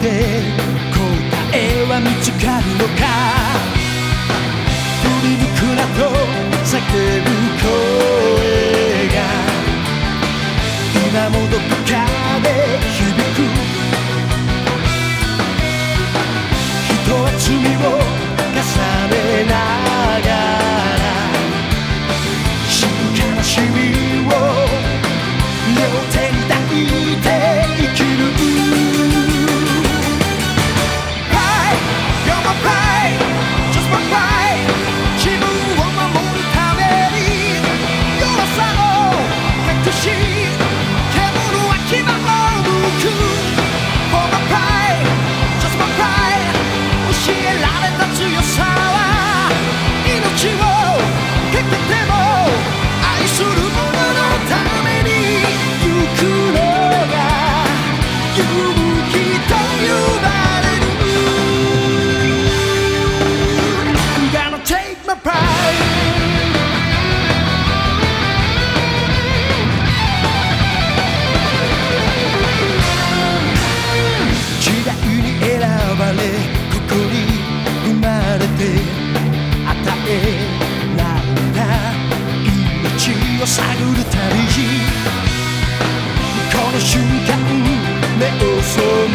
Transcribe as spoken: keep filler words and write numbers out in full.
で答えは見つかるのか。振り向くなと叫ぶ声が今もどこかで響く。人は罪を重ねながら死ぬ悲しみを両手に抱いて生きる。 Pride, you're my pride, just my pride。 自分を守るために弱さを隠し煙は牙をむく。 For my pride, just my pride。 教えられた強さは命をかけても愛する者のために行くのが勇気と呼ばれる。 I'm gonna take my pride。 時代に選ばれここに生まれて与えられた命を探る旅路。この瞬間目をそ